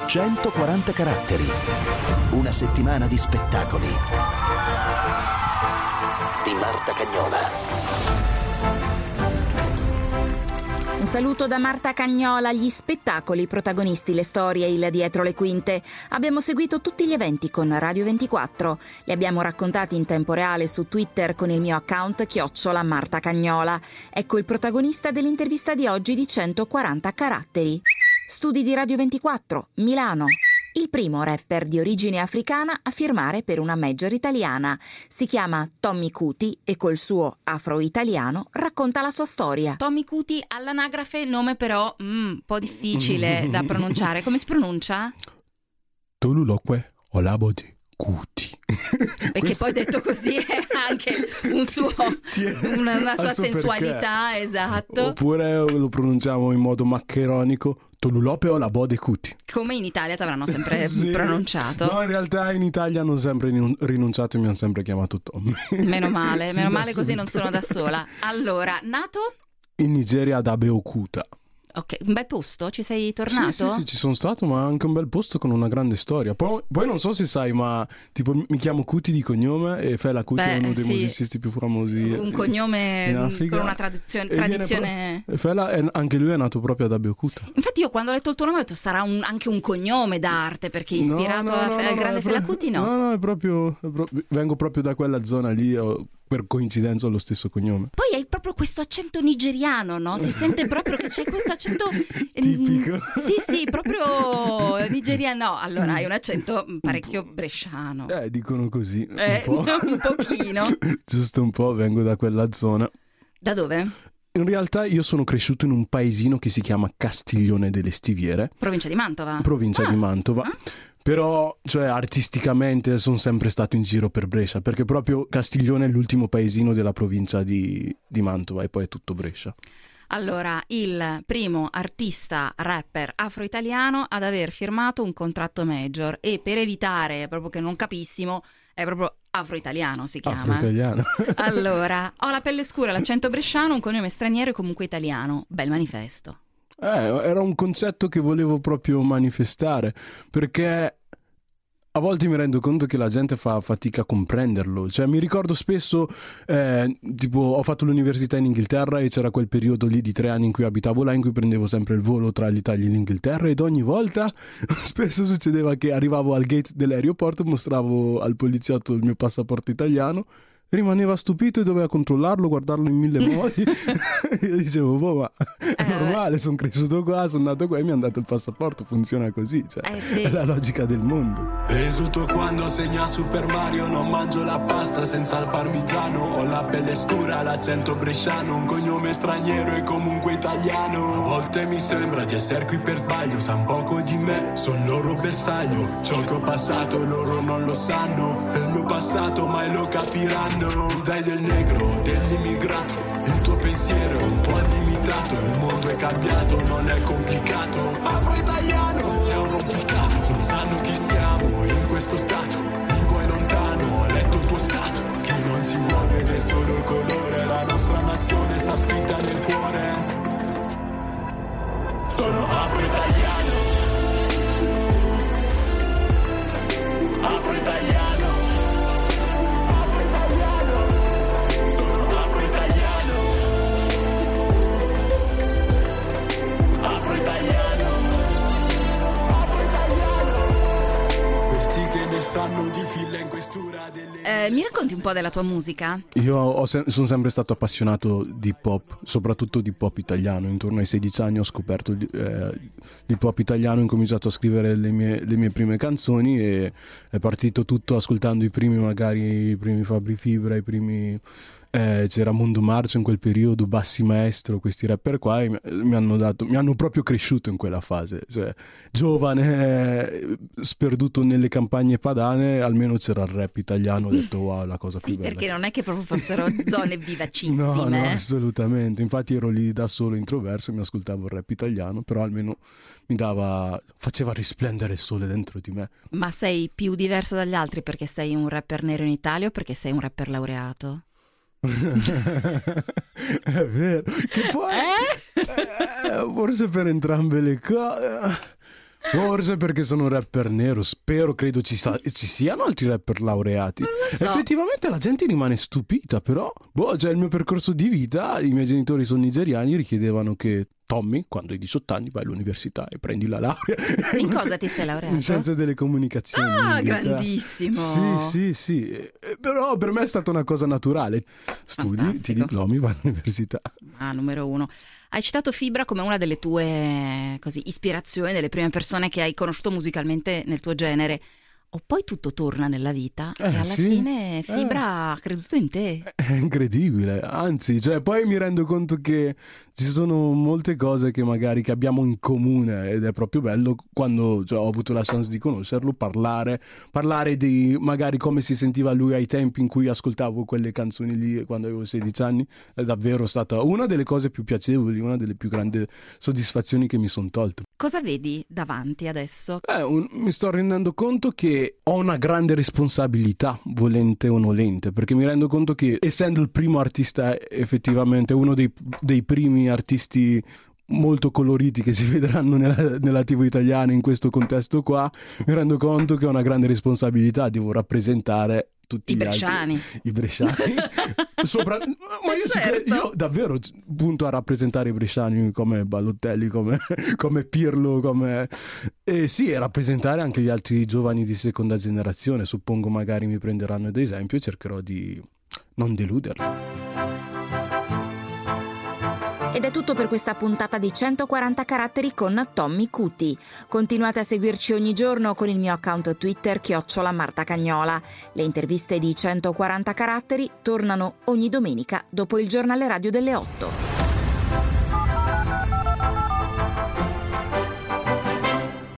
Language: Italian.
140 caratteri. Una settimana di spettacoli. Di Marta Cagnola. Un saluto da Marta Cagnola. Gli spettacoli, i protagonisti, le storie, il dietro le quinte. Abbiamo seguito tutti gli eventi con Radio 24. Li abbiamo raccontati in tempo reale su Twitter con il mio account @Marta Cagnola. Ecco il protagonista dell'intervista di oggi di 140 caratteri. Studi di Radio 24, Milano. Il primo rapper di origine africana a firmare per una major italiana. Si chiama Tommy Cuti e col suo afro-italiano racconta la sua storia. Tommy Cuti all'anagrafe, nome però un po' difficile da pronunciare. Come si pronuncia? Toluloque Olabodi Cuti. Perché poi detto così è anche un suo, una sua sensualità, perché. Esatto. Oppure lo pronunciamo in modo maccheronico, Tolulope Olabodi Cuti. Come in Italia ti avranno sempre sì. Pronunciato. No, in realtà in Italia hanno sempre rinunciato e mi hanno sempre chiamato Tommy. Meno male, sì, meno male, così non sono da sola. Allora, nato? In Nigeria, ad Abeokuta. Ok, un bel posto? Ci sei tornato? Sì, ci sono stato, ma anche un bel posto con una grande storia. Poi non so se sai, ma tipo mi chiamo Cuti di cognome e Fela Kuti è uno dei musicisti più famosi un cognome in Africa, con una tradizione. Fela anche lui è nato proprio ad Abeokuta. Infatti io quando ho letto il tuo nome ho detto sarà anche un cognome d'arte, perché è ispirato al grande Fela Kuti, no? No, è proprio vengo proprio da quella zona lì. Per coincidenza ho lo stesso cognome. Poi hai proprio questo accento nigeriano, no? Si sente proprio che c'è questo accento tipico. Sì, proprio nigeriano. No, allora hai un accento parecchio bresciano. Dicono così. Un po'. Un pochino. Giusto un po', vengo da quella zona. Da dove? In realtà io sono cresciuto in un paesino che si chiama Castiglione delle Stiviere. Provincia di Mantova. Di Mantova. Però, cioè, artisticamente sono sempre stato in giro per Brescia, perché proprio Castiglione è l'ultimo paesino della provincia di Mantova e poi è tutto Brescia. Allora, il primo artista rapper afro-italiano ad aver firmato un contratto major, e per evitare proprio che non capissimo, è proprio afro-italiano si chiama. Afro-italiano. Allora, ho la pelle scura, l'accento bresciano, un cognome straniero e comunque italiano. Bel manifesto. Era un concetto che volevo proprio manifestare, perché a volte mi rendo conto che la gente fa fatica a comprenderlo. Cioè, mi ricordo spesso, tipo, ho fatto l'università in Inghilterra e c'era quel periodo lì di 3 anni in cui abitavo là, in cui prendevo sempre il volo tra l'Italia e l'Inghilterra, ed ogni volta spesso succedeva che arrivavo al gate dell'aeroporto, mostravo al poliziotto il mio passaporto italiano, rimaneva stupito e doveva controllarlo, guardarlo in 1000 modi. Io dicevo, ma è normale, sono cresciuto qua, sono nato qua e mi hanno dato il passaporto, funziona così, cioè, sì. È la logica del mondo. Esulto quando segno a Super Mario, non mangio la pasta senza il parmigiano, ho la pelle scura, l'accento bresciano, un cognome straniero e comunque italiano. A volte mi sembra di essere qui per sbaglio, san poco di me, sono loro bersaglio, ciò che ho passato loro non lo sanno, è il mio passato mai lo capiranno. Dai del negro, dell'immigrato, il tuo pensiero è un po' limitato, il mondo è cambiato, non è complicato. Afro-italiano è un rompicapo, non sanno chi siamo in questo stato, vivo e lontano, ho letto il tuo stato, chi non si vuole vede solo il colore, la nostra nazione sta scritta nel cuore. Sono afro-italiano, afro-italiano. Sanno di fila in questura delle... Mi racconti un po' della tua musica? Io sono sempre stato appassionato di pop, soprattutto di pop italiano. Intorno ai 16 anni ho scoperto il pop italiano, ho incominciato a scrivere le mie prime canzoni e è partito tutto ascoltando i primi Fabri Fibra, i primi... c'era Mondo Marcio in quel periodo, Bassi Maestro, questi rapper qua, e mi hanno proprio cresciuto in quella fase, cioè giovane, sperduto nelle campagne padane, almeno c'era il rap italiano, ho detto wow, la cosa più bella. Sì, perché non è che proprio fossero zone vivacissime. No, assolutamente, infatti ero lì da solo introverso e mi ascoltavo il rap italiano, però almeno faceva risplendere il sole dentro di me. Ma sei più diverso dagli altri perché sei un rapper nero in Italia o perché sei un rapper laureato? È vero che poi forse per entrambe le cose, Forse perché sono un rapper nero, credo ci siano altri rapper laureati. So. Effettivamente la gente rimane stupita, però cioè il mio percorso di vita, i miei genitori sono nigeriani, richiedevano che Tommy, quando hai 18 anni, vai all'università e prendi la laurea. In cosa ti sei laureato? In scienze delle comunicazioni. Ah, grandissimo! Sì. Però per me è stata una cosa naturale. Studi, Fantastico. ti diplomi, vai all'università. Numero 1. Hai citato Fibra come una delle tue ispirazioni, delle prime persone che hai conosciuto musicalmente nel tuo genere. O poi tutto torna nella vita e alla fine Fibra ha creduto in te. È incredibile, anzi, cioè poi mi rendo conto che ci sono molte cose che magari che abbiamo in comune ed è proprio bello quando ho avuto la chance di conoscerlo, parlare di magari come si sentiva lui ai tempi in cui ascoltavo quelle canzoni lì quando avevo 16 anni. È davvero stata una delle cose più piacevoli, una delle più grandi soddisfazioni che mi sono tolto. Cosa vedi davanti adesso? Mi sto rendendo conto che ho una grande responsabilità, volente o nolente, perché mi rendo conto che essendo il primo artista, effettivamente uno dei primi artisti molto coloriti che si vedranno nella TV italiana in questo contesto qua, mi rendo conto che ho una grande responsabilità, devo rappresentare tutti i bresciani. I bresciani. Ma io davvero punto a rappresentare i bresciani come Balotelli, come Pirlo, e sì, e rappresentare anche gli altri giovani di seconda generazione. Suppongo magari mi prenderanno ad esempio e cercherò di non deluderli. Ed è tutto per questa puntata di 140 caratteri con Tommy Cuti. Continuate a seguirci ogni giorno con il mio account Twitter @MartaCagnola. Le interviste di 140 caratteri tornano ogni domenica dopo il giornale radio delle 8.